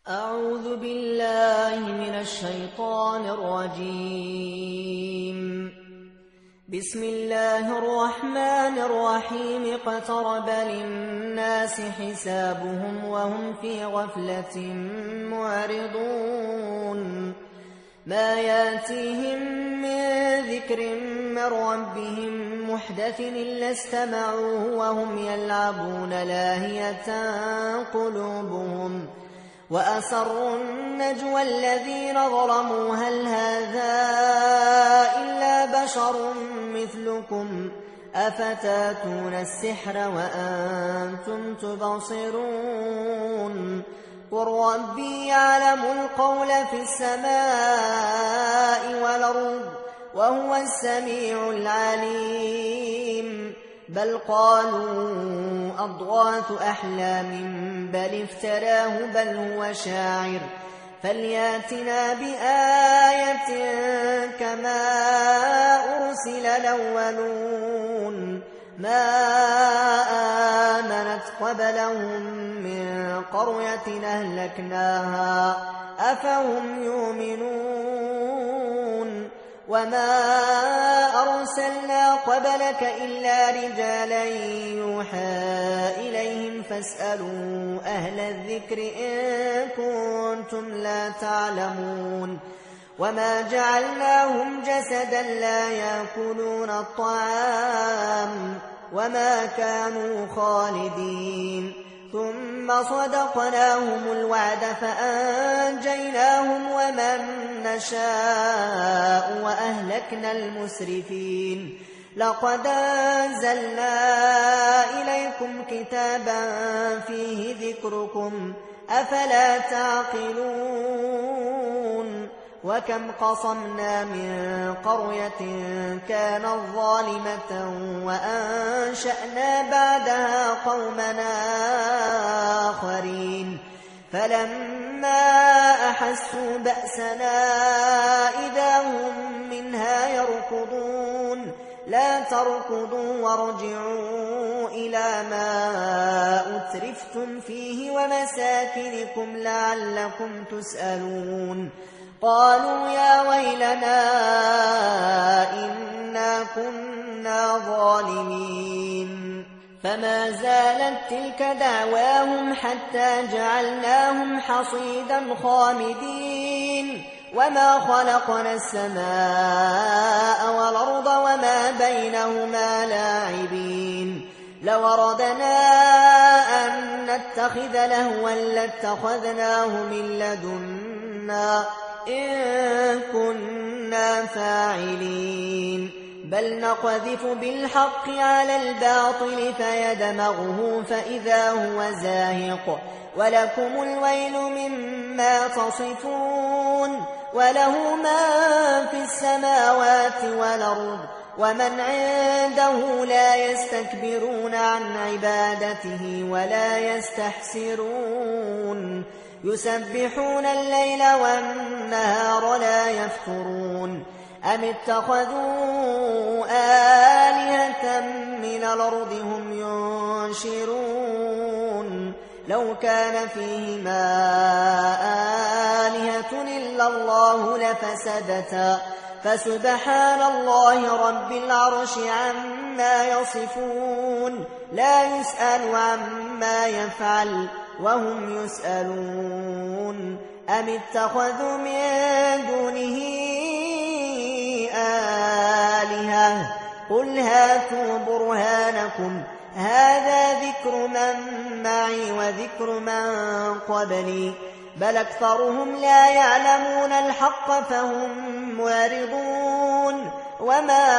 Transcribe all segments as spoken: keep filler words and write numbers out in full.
أعوذ بالله من الشيطان الرجيم. بسم الله الرحمن الرحيم. اقترب للناس حسابهم وهم في غفلة معرضون. ما ياتيهم من ذكر من ربهم محدث إلا استمعوه وهم يلعبون لاهية قلوبهم وأسروا النجوى الذين ظلموا هل هذا إلا بشر مثلكم أفتاتون السحر وأنتم تبصرون. قل ربي يعلم القول في السماء والأرض وهو السميع العليم. بل قالوا أضغاث أحلام بل افتراه بل هو شاعر فلياتنا بآية كما أرسل الأولون. ما آمنت قبلهم من قرية أهلكناها أفهم يؤمنون. وما أرسلنا قبلك إلا رجالا يوحى إليهم فاسألوا أهل الذكر إن كنتم لا تعلمون. وما جعلناهم جسدا لا يأكلون الطعام وما كانوا خالدين. ثم صدقناهم الوعد فأنجيناهم ومن نشاء وأهلكنا المسرفين. لقد أنزلنا إليكم كتابا فيه ذكركم أفلا تعقلون. وكم قصمنا من قرية كانت ظالمة وأنشأنا بعدها قومنا آخرين فلما أحسوا بأسنا إذا هم منها يركضون. لا تركضوا وارجعوا إلى ما أترفتم فيه ومساكنكم لعلكم تسألون. قالوا يا ويلنا إنا كنا ظالمين. فما زالت تلك دعواهم حتى جعلناهم حصيدا خامدين. وما خلقنا السماء والأرض وما بينهما لاعبين. لو أردنا أن نتخذ لهوا لاتخذناه من لدنا إن كنا فاعلين. بل نقذف بالحق على الباطل فيدمغه فإذا هو زاهق ولكم الويل مما تصفون. وله ما في السماوات والأرض ومن عنده لا يستكبرون عن عبادته ولا يستحسرون. يسبحون الليل والنهار لا يفترون. أم اتخذوا آلهة من الأرض هم ينشرون. لو كان فيهما آلهة إلا الله لفسدتا فسبحان الله رب العرش عما يصفون. لا يسأل عما يفعل وهم يسألون. أم اتخذوا من دونه آلهة قل هاتوا برهانكم هذا ذكر من معي وذكر من قبلي بل أكثرهم لا يعلمون الحق فهم معرضون. وما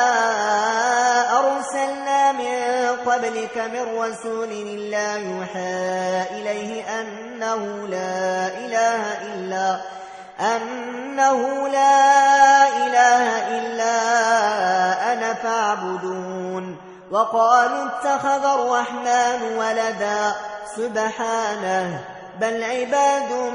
أرسلنا من قبلك من رسول إلا يوحى إليه أنه لا إله إلا أنه لا إله إلا أنا فاعبدون. وقالوا اتخذ الرحمن ولدا سبحانه بل عباد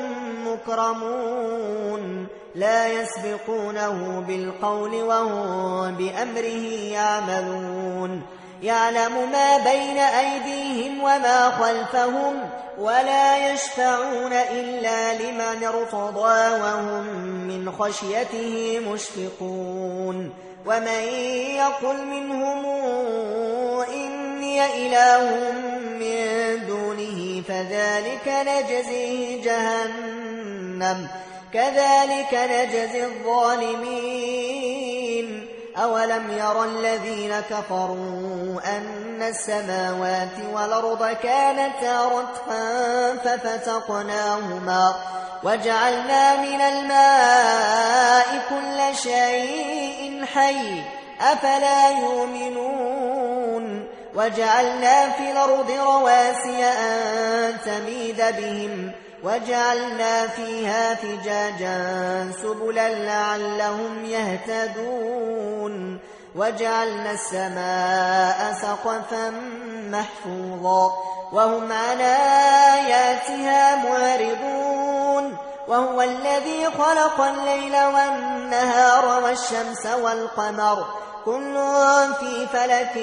مكرمون لا يسبقونه بالقول وهم بأمره يعملون. يعلم ما بين أيديهم وما خلفهم ولا يشفعون إلا لمن ارتضى وهم من خشيته مشفقون ومن يقل منهم إني إله من دونه فذلك نجزيه جهنم كذلك نجزي الظالمين أولم يرى الذين كفروا أن السماوات والأرض كانتا رتقا ففتقناهما وجعلنا من الماء كل شيء حي أفلا يؤمنون وجعلنا في الأرض رواسي أن تميد بهم وجعلنا فيها فجاجا سبلا لعلهم يهتدون وجعلنا السماء سقفا محفوظا وهم عن آياتها معرضون وهو الذي خلق الليل والنهار والشمس والقمر كل في فلك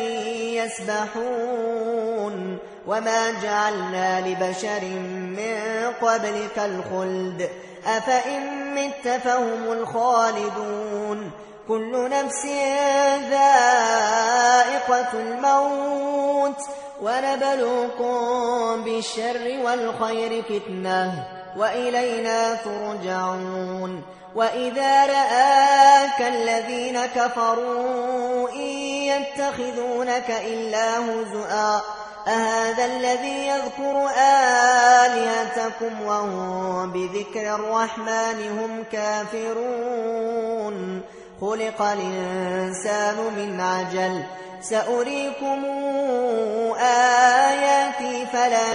يسبحون وما جعلنا لبشر من قبلك الخلد أفإن مت فهم الخالدون كل نفس ذائقة الموت ونبلوكم بالشر والخير فتنة وإلينا ترجعون وإذا رآك الذين كفروا إن يتخذونك إلا هزؤا أهذا الذي يذكر آلهتكم وهم بذكر الرحمن هم كافرون خلق الإنسان من عجل سأريكم آياتي فلا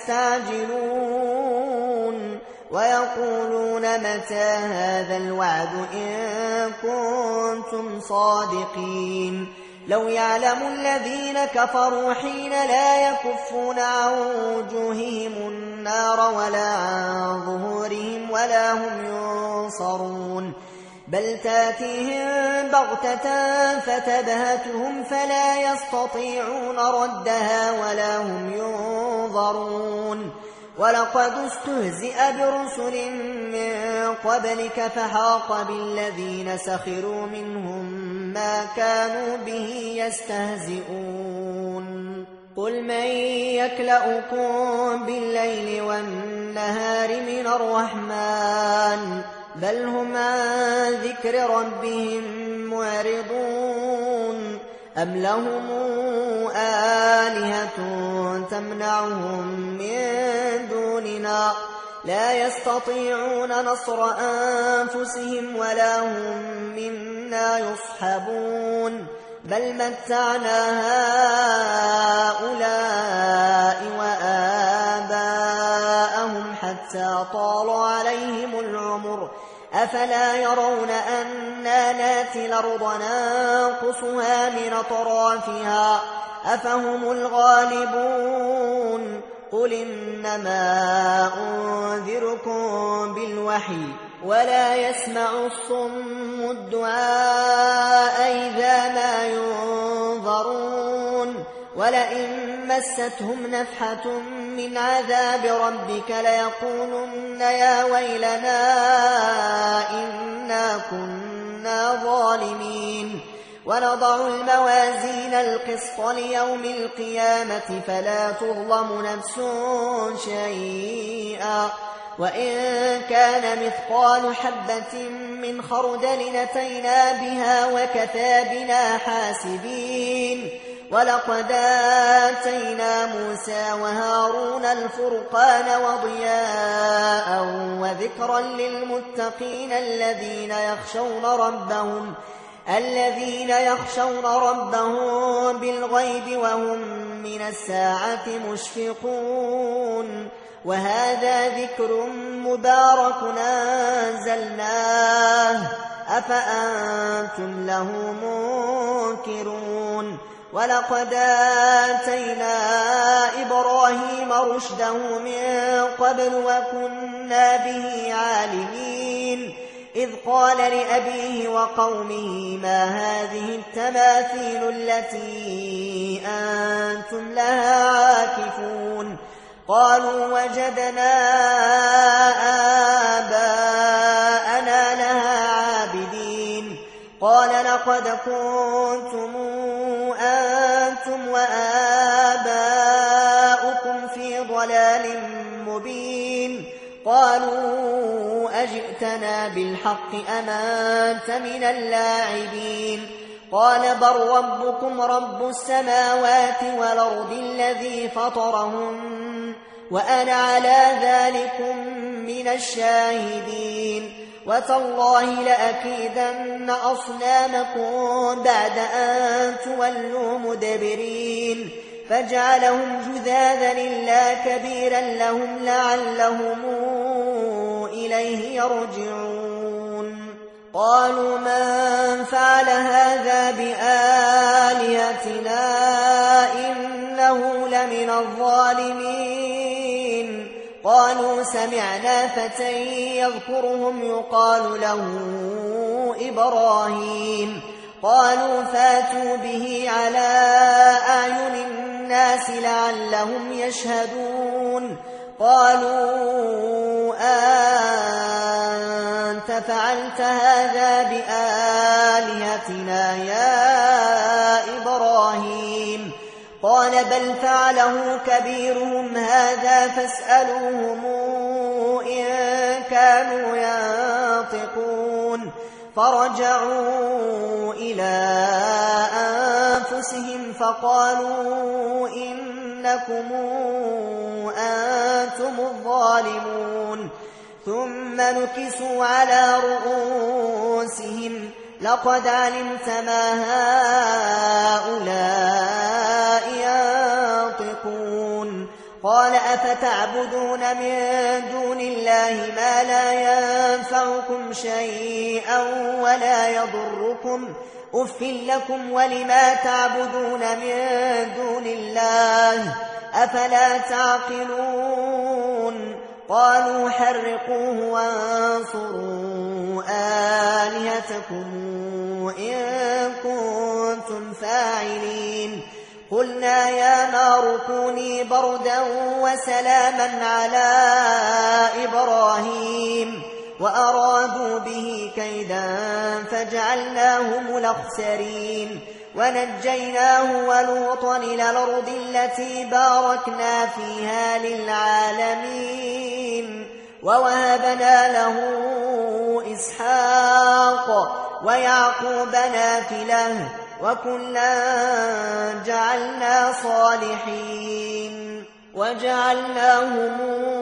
تستعجلون ويقولون متى هذا الوعد إن كنتم صادقين لو يعلم الذين كفروا حين لا يكفون عن وجوههم النار ولا عن ظهورهم ولا هم ينصرون بل تاتيهم بغتة فتبهتهم فلا يستطيعون ردها ولا هم ينظرون ولقد استهزئ برسل من قبلك فحاق بالذين سخروا منهم ما كانوا به يستهزئون قل من يكلؤكم بالليل والنهار من الرحمن بل هم عن ذكر ربهم معرضون أم لهم آلهة تمنعهم من دوننا لا يستطيعون نصر أنفسهم ولا هم منا يصحبون بل متعنا هؤلاء وآباءهم حتى طال عليهم العمر أفلا يرون أنا ناتي الأرض ننقصها من أطرافها أفهم الغالبون قل إنما أنذركم بالوحي ولا يسمع الصم الدعاء إذا ما ينظرون ولئن مستهم نفحة من عذاب ربك ليقولن يا ويلنا إنا كنا ظالمين ونضع الموازين القسط ليوم القيامة فلا تظلم نفس شيئا وإن كان مثقال حبة من خردل أتينا بها وكفى بنا حاسبين ولقد آتينا موسى وهارون الفرقان وضياء وذكرا للمتقين الذين يخشون ربهم الذين يخشون ربهم بالغيب وهم من الساعة مشفقون وهذا ذكر مبارك أنزلناه أفأنتم له منكرون ولقد آتينا إبراهيم رشده من قبل وكنا به عالمين إذ قال لأبيه وقومه ما هذه التماثيل التي أنتم لها عاكفون قالوا وجدنا آباءنا لها عابدين قال لقد كنتم أنتم وآباؤكم في ضلال مبين قالوا أجئتنا بالحق أم أنت من اللاعبين قال بل ربكم رب السماوات والأرض الذي فطرهن وأنا على ذلكم من الشاهدين وتالله لأكيدن أصنامكم بعد أن تولوا مدبرين فجعلهم جذاذا إلا كبيرا لهم لعلهم إليه يرجعون قالوا من فعل هذا بآلهتنا إنه لمن الظالمين قالوا سمعنا فتى يذكرهم يقال له إبراهيم قالوا فاتوا به على أعين الناس لعلهم يشهدون قالوا أنت فعلت هذا بآلهتنا يا إبراهيم قال بل فعله كبيرهم هذا فاسألوهم إن كانوا ينطقون فرجعوا إلى أنفسهم فقالوا إنكم أنتم الظالمون ثم نكسوا على رؤوسهم لقد علمت ما هؤلاء ينطقون قال أفتعبدون من دون الله ما لا ينفعكم شيئا ولا يضركم أف لكم ولما تعبدون من دون الله أفلا تعقلون قالوا حرقوه وانصروا آلهتكم إن كنتم فاعلين قلنا يا نار كوني بردا وسلاما على إبراهيم وأرادوا به كيدا فجعلناهم الأخسرين ونجيناه ولوطا إلى الأرض التي باركنا فيها للعالمين ووهبنا له إسحاق ويعقوب نافلة وكلا جعلنا صالحين وجعلناهم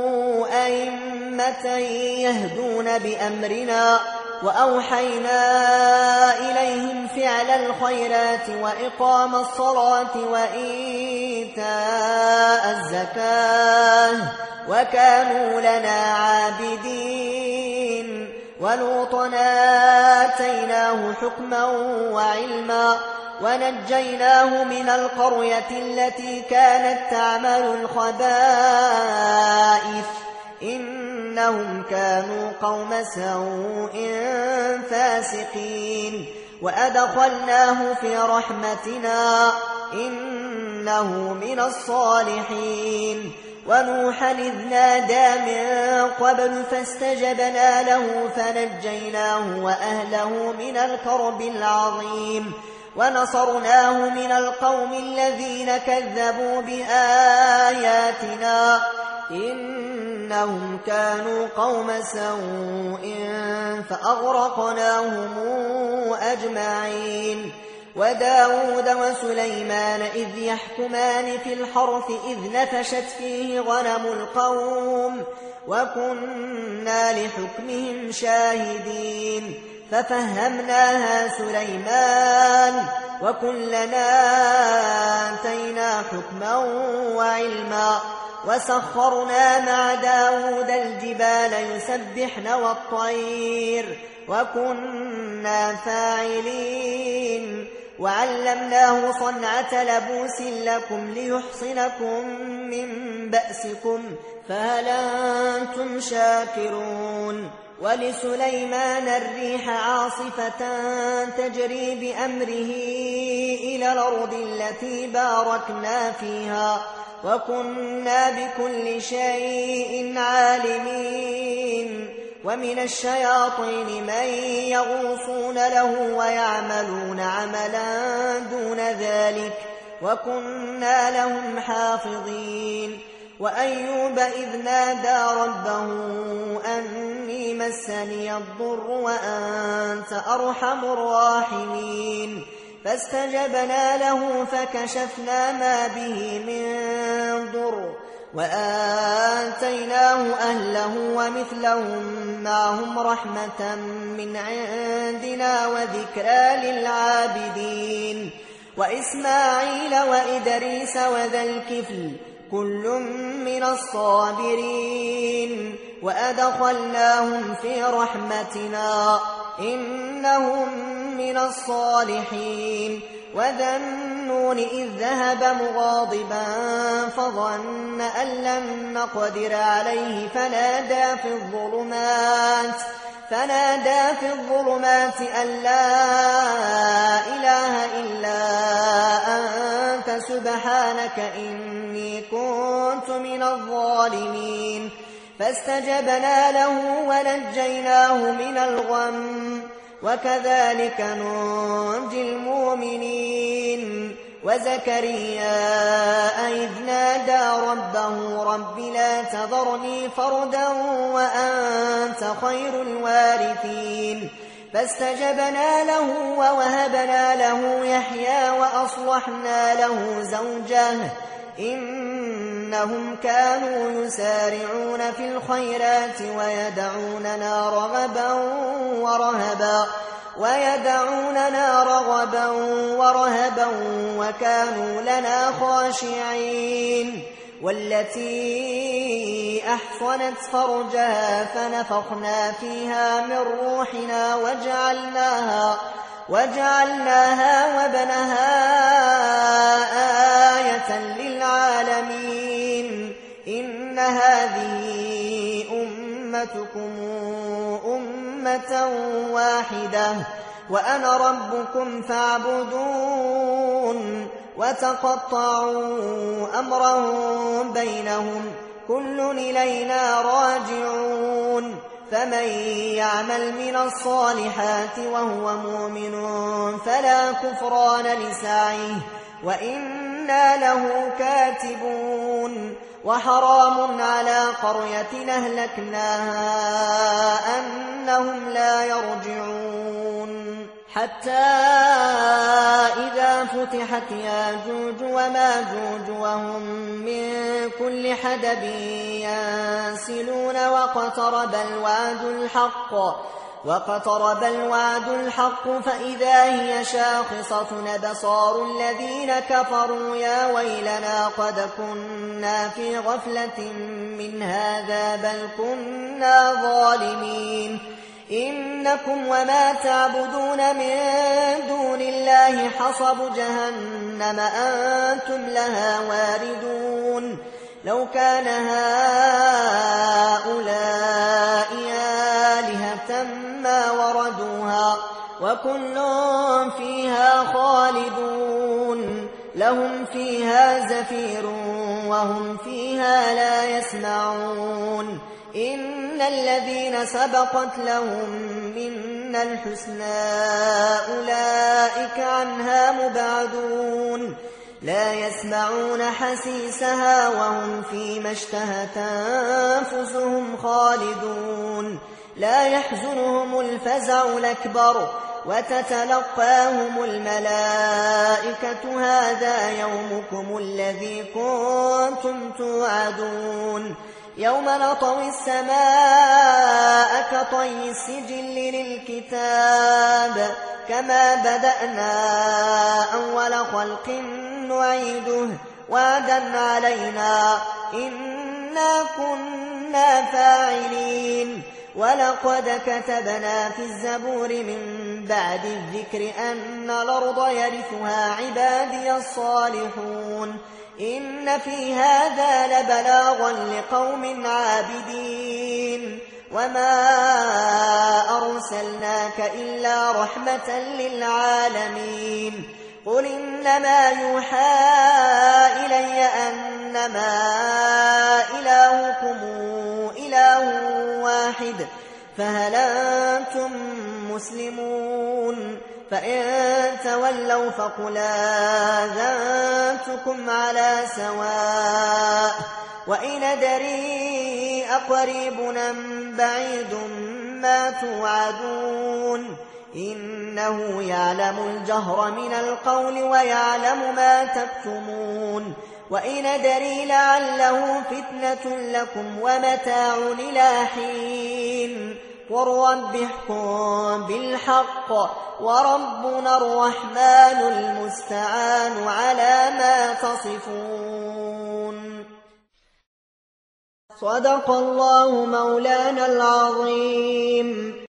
أئمة يهدون بأمرنا وأوحينا إليهم فعل الخيرات وإقام الصلاة وإيتاء الزكاة وكانوا لنا عابدين ولوطا آتيناه حكما وعلما ونجيناه من القرية التي كانت تعمل الخبائث إنهم كانوا قوم سوء فاسقين وأدخلناه في رحمتنا إنه من الصالحين ونوحا إذ نادى من قبل فاستجبنا له فنجيناه وأهله من الكرب العظيم ونصرناه من القوم الذين كذبوا بآياتنا إنهم كانوا قوم سوء فأغرقناهم أجمعين وداود وسليمان إذ يحكمان في الحرث إذ نفشت فيه غنم القوم وكنا لحكمهم شاهدين ففهمناها سليمان وكلنا آتينا حكما وعلما وسخرنا مع داود الجبال يسبحن والطير وكنا فاعلين وعلمناه صنعة لبوس لكم ليحصنكم من بأسكم فهل أنتم شاكرون ولسليمان الريح عاصفة تجري بأمره إلى الأرض التي باركنا فيها وكنا بكل شيء عالمين ومن الشياطين من يغوصون له ويعملون عملا دون ذلك وكنا لهم حافظين وأيوب إذ نادى ربه أني مسني الضر وأنت أرحم الراحمين فاستجبنا له فكشفنا ما به من ضر وآتيناه أهله ومثلهم معهم رحمة من عندنا وذكرى للعابدين وإسماعيل وإدريس وذا الكفل كل من الصابرين وأدخلناهم في رحمتنا إنهم من الصالحين وذا النون إذ ذهب مغاضبا فظن أن لن نقدر عليه فنادى في الظلمات فنادى في الظلمات أن لا إله إلا أنت سبحانك إني كنت من الظالمين فاستجبنا له ونجيناه من الغم وكذلك ننجي المؤمنين وزكريا إذ نادى ربه رب لا تذرني فردا وأنت خير الوارثين فاستجبنا له ووهبنا له يحيى وأصلحنا له زوجه إنهم كانوا يسارعون في الخيرات ويدعوننا رغبا ورهبا ويدعوننا رغبا ورهبا وكانوا لنا خاشعين والتي أحصنت فرجها فنفخنا فيها من روحنا وجعلناها وجعلناها وابنها آية للعالمين إن هذه أمتكم أمة واحدة وأنا ربكم فاعبدون وتقطعوا أمرهم بينهم كل إلينا راجعون فمن يعمل من الصالحات وهو مؤمن فلا كفران لسعيه وإنا له كاتبون وحرام على قرية أهلكناها أنهم لا يرجعون حتى إذا فتحت ياجوج وماجوج وهم من كل حدب ينسلون واقترب الوعد الحق واقترب الوعد الحق فإذا هي شاخصة أبصار الذين كفروا يا ويلنا قد كنا في غفلة من هذا بل كنا ظالمين إنكم وما تعبدون من دون الله حصب جهنم أنتم لها واردون لو كان هؤلاء آلهة ما وردوها وكل فيها خالدون لهم فيها زفير وهم فيها لا يسمعون إن الذين سبقت لهم منا الحسنى أولئك عنها مبعدون لا يسمعون حسيسها وهم فيما اشتهت أنفسهم خالدون لا يحزنهم الفزع الأكبر وتتلقاهم الملائكة هذا يومكم الذي كنتم توعدون يوم نطوي السماء كطي السجل للكتاب كما بدأنا أول خلق نعيده وعدا علينا إنا كنا فاعلين ولقد كتبنا في الزبور من بعد الذكر أن الأرض يرثها عبادي الصالحون إن في هذا لبلاغا لقوم عابدين وما أرسلناك إلا رحمة للعالمين قل إنما يوحى إلي أنما إلهكم إله واحد فهل أنتم مسلمون فإن تولوا فقل آذنتكم على سواء وإن أدري أقريب أم بعيد ما توعدون إنه يعلم الجهر من القول ويعلم ما تكتمون وإن أدري لعله فتنة لكم ومتاع إلى حين قل رب احكم بالحق وربنا الرحمن المستعان على ما تصفون صدق الله مولانا العظيم.